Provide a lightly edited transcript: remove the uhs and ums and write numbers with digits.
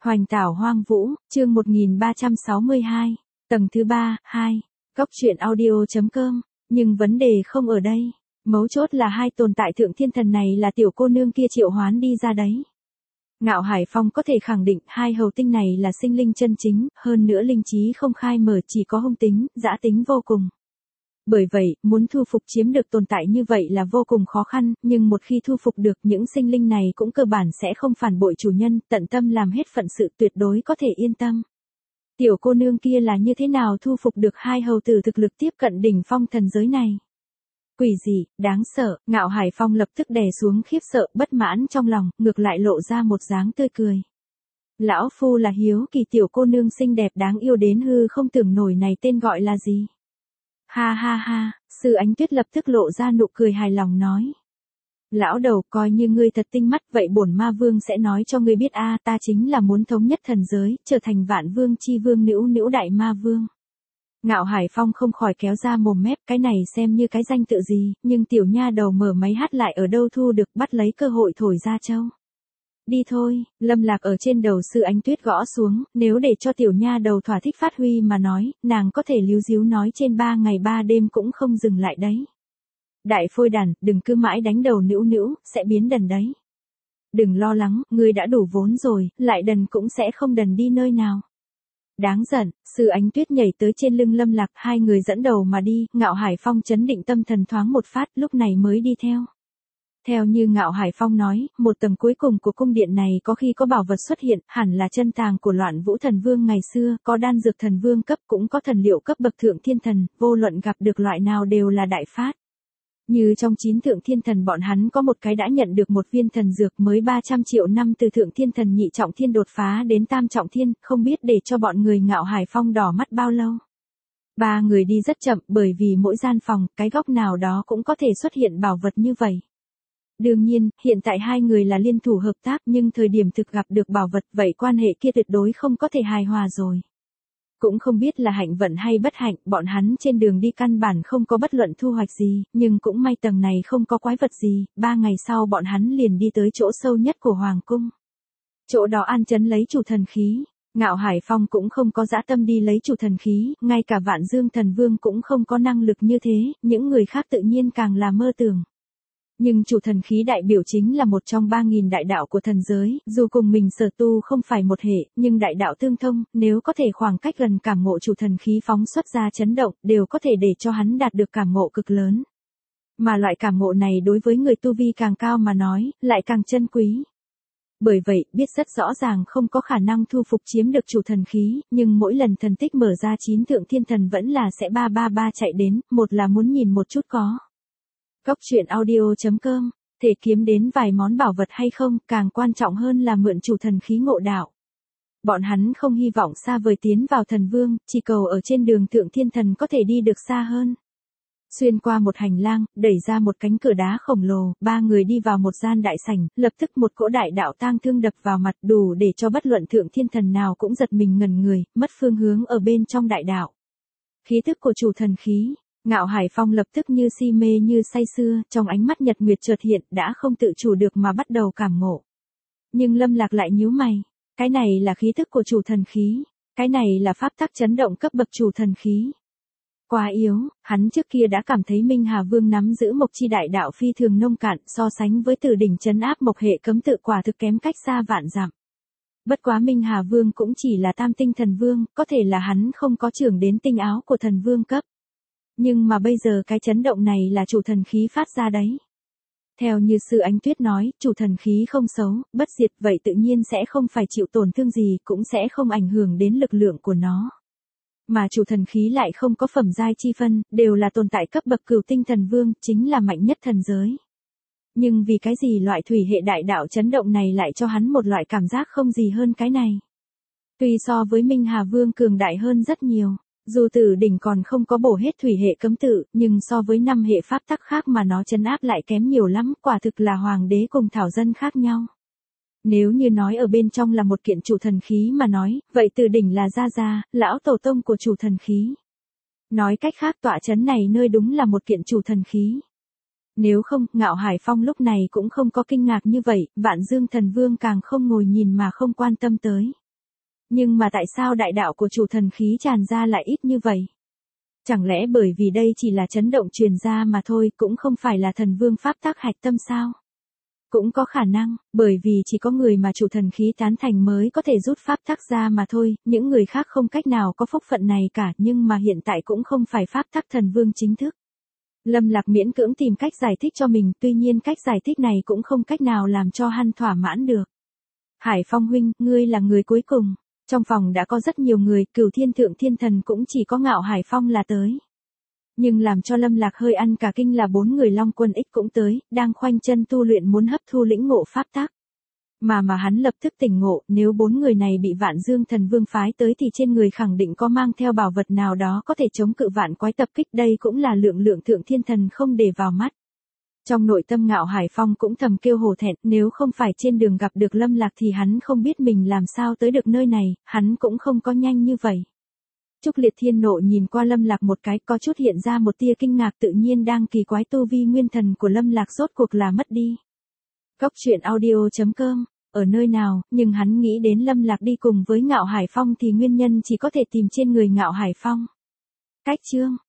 Hoành tảo hoang vũ, chương 1362, tầng thứ 3, 2, Góc truyện audio.com, nhưng vấn đề không ở đây. Mấu chốt là hai tồn tại thượng thiên thần này là tiểu cô nương kia triệu hoán đi ra đấy. Ngạo Hải Phong có thể khẳng định hai hầu tinh này là sinh linh chân chính, hơn nữa linh trí không khai mở chỉ có hung tính, dã tính vô cùng. Bởi vậy, muốn thu phục chiếm được tồn tại như vậy là vô cùng khó khăn, nhưng một khi thu phục được những sinh linh này cũng cơ bản sẽ không phản bội chủ nhân, tận tâm làm hết phận sự tuyệt đối có thể yên tâm. Tiểu cô nương kia là như thế nào thu phục được hai hầu tử thực lực tiếp cận đỉnh phong thần giới này? Quỷ dị, đáng sợ, Ngạo Hải Phong lập tức đè xuống khiếp sợ, bất mãn trong lòng, ngược lại lộ ra một dáng tươi cười. Lão phu là hiếu kỳ tiểu cô nương xinh đẹp đáng yêu đến hư không tưởng nổi này tên gọi là gì? Ha ha ha, Sư Ánh Tuyết lập tức lộ ra nụ cười hài lòng nói. Lão đầu, coi như ngươi thật tinh mắt, vậy bổn ma vương sẽ nói cho ngươi biết ta chính là muốn thống nhất thần giới, trở thành vạn vương chi vương nữu nữu đại ma vương. Ngạo Hải Phong không khỏi kéo ra mồm mép, cái này xem như cái danh tự gì, nhưng tiểu nha đầu mở máy hát lại ở đâu thu được, bắt lấy cơ hội thổi ra châu. Đi thôi, Lâm Lạc ở trên đầu Sư Ánh Tuyết gõ xuống, nếu để cho tiểu nha đầu thỏa thích phát huy mà nói, nàng có thể líu díu nói trên 3 ngày 3 đêm cũng không dừng lại đấy. Đại phôi đàn, đừng cứ mãi đánh đầu nữu nữu, sẽ biến đần đấy. Đừng lo lắng, ngươi đã đủ vốn rồi, lại đần cũng sẽ không đần đi nơi nào. Đáng giận, Sư Ánh Tuyết nhảy tới trên lưng Lâm Lạc, hai người dẫn đầu mà đi, Ngạo Hải Phong chấn định tâm thần thoáng một phát, lúc này mới đi theo. Theo như Ngạo Hải Phong nói, một tầng cuối cùng của cung điện này có khi có bảo vật xuất hiện, hẳn là chân tàng của Loạn Vũ Thần Vương ngày xưa, có đan dược thần vương cấp cũng có thần liệu cấp bậc thượng thiên thần, vô luận gặp được loại nào đều là đại phát. Như trong 9 thượng thiên thần bọn hắn có một cái đã nhận được một viên thần dược mới 300 triệu năm từ thượng thiên thần nhị trọng thiên đột phá đến tam trọng thiên, không biết để cho bọn người Ngạo Hải Phong đỏ mắt bao lâu. Ba người đi rất chậm bởi vì mỗi gian phòng, cái góc nào đó cũng có thể xuất hiện bảo vật như vậy. Đương nhiên, hiện tại hai người là liên thủ hợp tác nhưng thời điểm thực gặp được bảo vật vậy quan hệ kia tuyệt đối không có thể hài hòa rồi. Cũng không biết là hạnh vận hay bất hạnh, bọn hắn trên đường đi căn bản không có bất luận thu hoạch gì, nhưng cũng may tầng này không có quái vật gì, 3 ngày sau bọn hắn liền đi tới chỗ sâu nhất của Hoàng Cung. Chỗ đó an trấn lấy chủ thần khí, Ngạo Hải Phong cũng không có dã tâm đi lấy chủ thần khí, ngay cả Vạn Dương Thần Vương cũng không có năng lực như thế, những người khác tự nhiên càng là mơ tưởng. Nhưng chủ thần khí đại biểu chính là một trong 3.000 đại đạo của thần giới, dù cùng mình sở tu không phải một hệ, nhưng đại đạo tương thông, nếu có thể khoảng cách gần cảm ngộ chủ thần khí phóng xuất ra chấn động, đều có thể để cho hắn đạt được cảm ngộ cực lớn. Mà loại cảm ngộ này đối với người tu vi càng cao mà nói, lại càng chân quý. Bởi vậy, biết rất rõ ràng không có khả năng thu phục chiếm được chủ thần khí, nhưng mỗi lần thần tích mở ra 9 thượng thiên thần vẫn là sẽ 333 chạy đến, một là muốn nhìn một chút có. Góc truyện audio.com, thể kiếm đến vài món bảo vật hay không, càng quan trọng hơn là mượn chủ thần khí ngộ đạo. Bọn hắn không hy vọng xa vời tiến vào thần vương, chỉ cầu ở trên đường thượng thiên thần có thể đi được xa hơn. Xuyên qua một hành lang, đẩy ra một cánh cửa đá khổng lồ, ba người đi vào một gian đại sảnh, lập tức một cỗ đại đạo tang thương đập vào mặt đủ để cho bất luận thượng thiên thần nào cũng giật mình ngẩn người, mất phương hướng ở bên trong đại đạo. Khí tức của chủ thần khí. Ngạo Hải Phong lập tức như si mê như say sưa, trong ánh mắt nhật nguyệt chợt hiện, đã không tự chủ được mà bắt đầu cảm ngộ. Nhưng Lâm Lạc lại nhíu mày, cái này là khí tức của chủ thần khí, cái này là pháp tắc chấn động cấp bậc chủ thần khí. Quá yếu, hắn trước kia đã cảm thấy Minh Hà Vương nắm giữ mộc chi đại đạo phi thường nông cạn, so sánh với Tử đỉnh trấn áp mộc hệ cấm tự quả thực kém cách xa vạn dặm. Bất quá Minh Hà Vương cũng chỉ là tam tinh thần vương, có thể là hắn không có trưởng đến tinh áo của thần vương cấp. Nhưng mà bây giờ cái chấn động này là chủ thần khí phát ra đấy. Theo như Sư Ánh Tuyết nói, chủ thần khí không xấu, bất diệt, vậy tự nhiên sẽ không phải chịu tổn thương gì, cũng sẽ không ảnh hưởng đến lực lượng của nó. Mà chủ thần khí lại không có phẩm giai chi phân, đều là tồn tại cấp bậc cửu tinh thần vương, chính là mạnh nhất thần giới. Nhưng vì cái gì loại thủy hệ đại đạo chấn động này lại cho hắn một loại cảm giác không gì hơn cái này. Tuy so với Minh Hà Vương cường đại hơn rất nhiều. Dù Tử đỉnh còn không có bổ hết thủy hệ cấm tự, nhưng so với 5 hệ pháp tắc khác mà nó trấn áp lại kém nhiều lắm, quả thực là hoàng đế cùng thảo dân khác nhau. Nếu như nói ở bên trong là một kiện chủ thần khí mà nói, vậy Tử đỉnh là gia, lão tổ tông của chủ thần khí. Nói cách khác tọa trấn này nơi đúng là một kiện chủ thần khí. Nếu không, Ngạo Hải Phong lúc này cũng không có kinh ngạc như vậy, Vạn Dương Thần Vương càng không ngồi nhìn mà không quan tâm tới. Nhưng mà tại sao đại đạo của chủ thần khí tràn ra lại ít như vậy? Chẳng lẽ bởi vì đây chỉ là chấn động truyền ra mà thôi, cũng không phải là thần vương pháp tắc hạch tâm sao? Cũng có khả năng, bởi vì chỉ có người mà chủ thần khí tán thành mới có thể rút pháp tắc ra mà thôi, những người khác không cách nào có phúc phận này cả, nhưng mà hiện tại cũng không phải pháp tắc thần vương chính thức. Lâm Lạc miễn cưỡng tìm cách giải thích cho mình, tuy nhiên cách giải thích này cũng không cách nào làm cho hắn thỏa mãn được. Hải Phong huynh, ngươi là người cuối cùng. Trong phòng đã có rất nhiều người, Cửu Thiên Thượng Thiên Thần cũng chỉ có Ngạo Hải Phong là tới. Nhưng làm cho Lâm Lạc hơi ăn cả kinh là 4 người Long Quân X cũng tới, đang khoanh chân tu luyện muốn hấp thu lĩnh ngộ pháp tắc. Mà hắn lập tức tỉnh ngộ, nếu 4 người này bị Vạn Dương Thần Vương phái tới thì trên người khẳng định có mang theo bảo vật nào đó có thể chống cự vạn quái tập kích, đây cũng là lượng Thượng Thiên Thần không để vào mắt. Trong nội tâm Ngạo Hải Phong cũng thầm kêu hổ thẹn, nếu không phải trên đường gặp được Lâm Lạc thì hắn không biết mình làm sao tới được nơi này, hắn cũng không có nhanh như vậy. Trúc Liệt Thiên Nộ nhìn qua Lâm Lạc một cái, có chút hiện ra một tia kinh ngạc, tự nhiên đang kỳ quái tu vi nguyên thần của Lâm Lạc rốt cuộc là mất đi. Cốc truyện audio.com, ở nơi nào, nhưng hắn nghĩ đến Lâm Lạc đi cùng với Ngạo Hải Phong thì nguyên nhân chỉ có thể tìm trên người Ngạo Hải Phong. Cách chương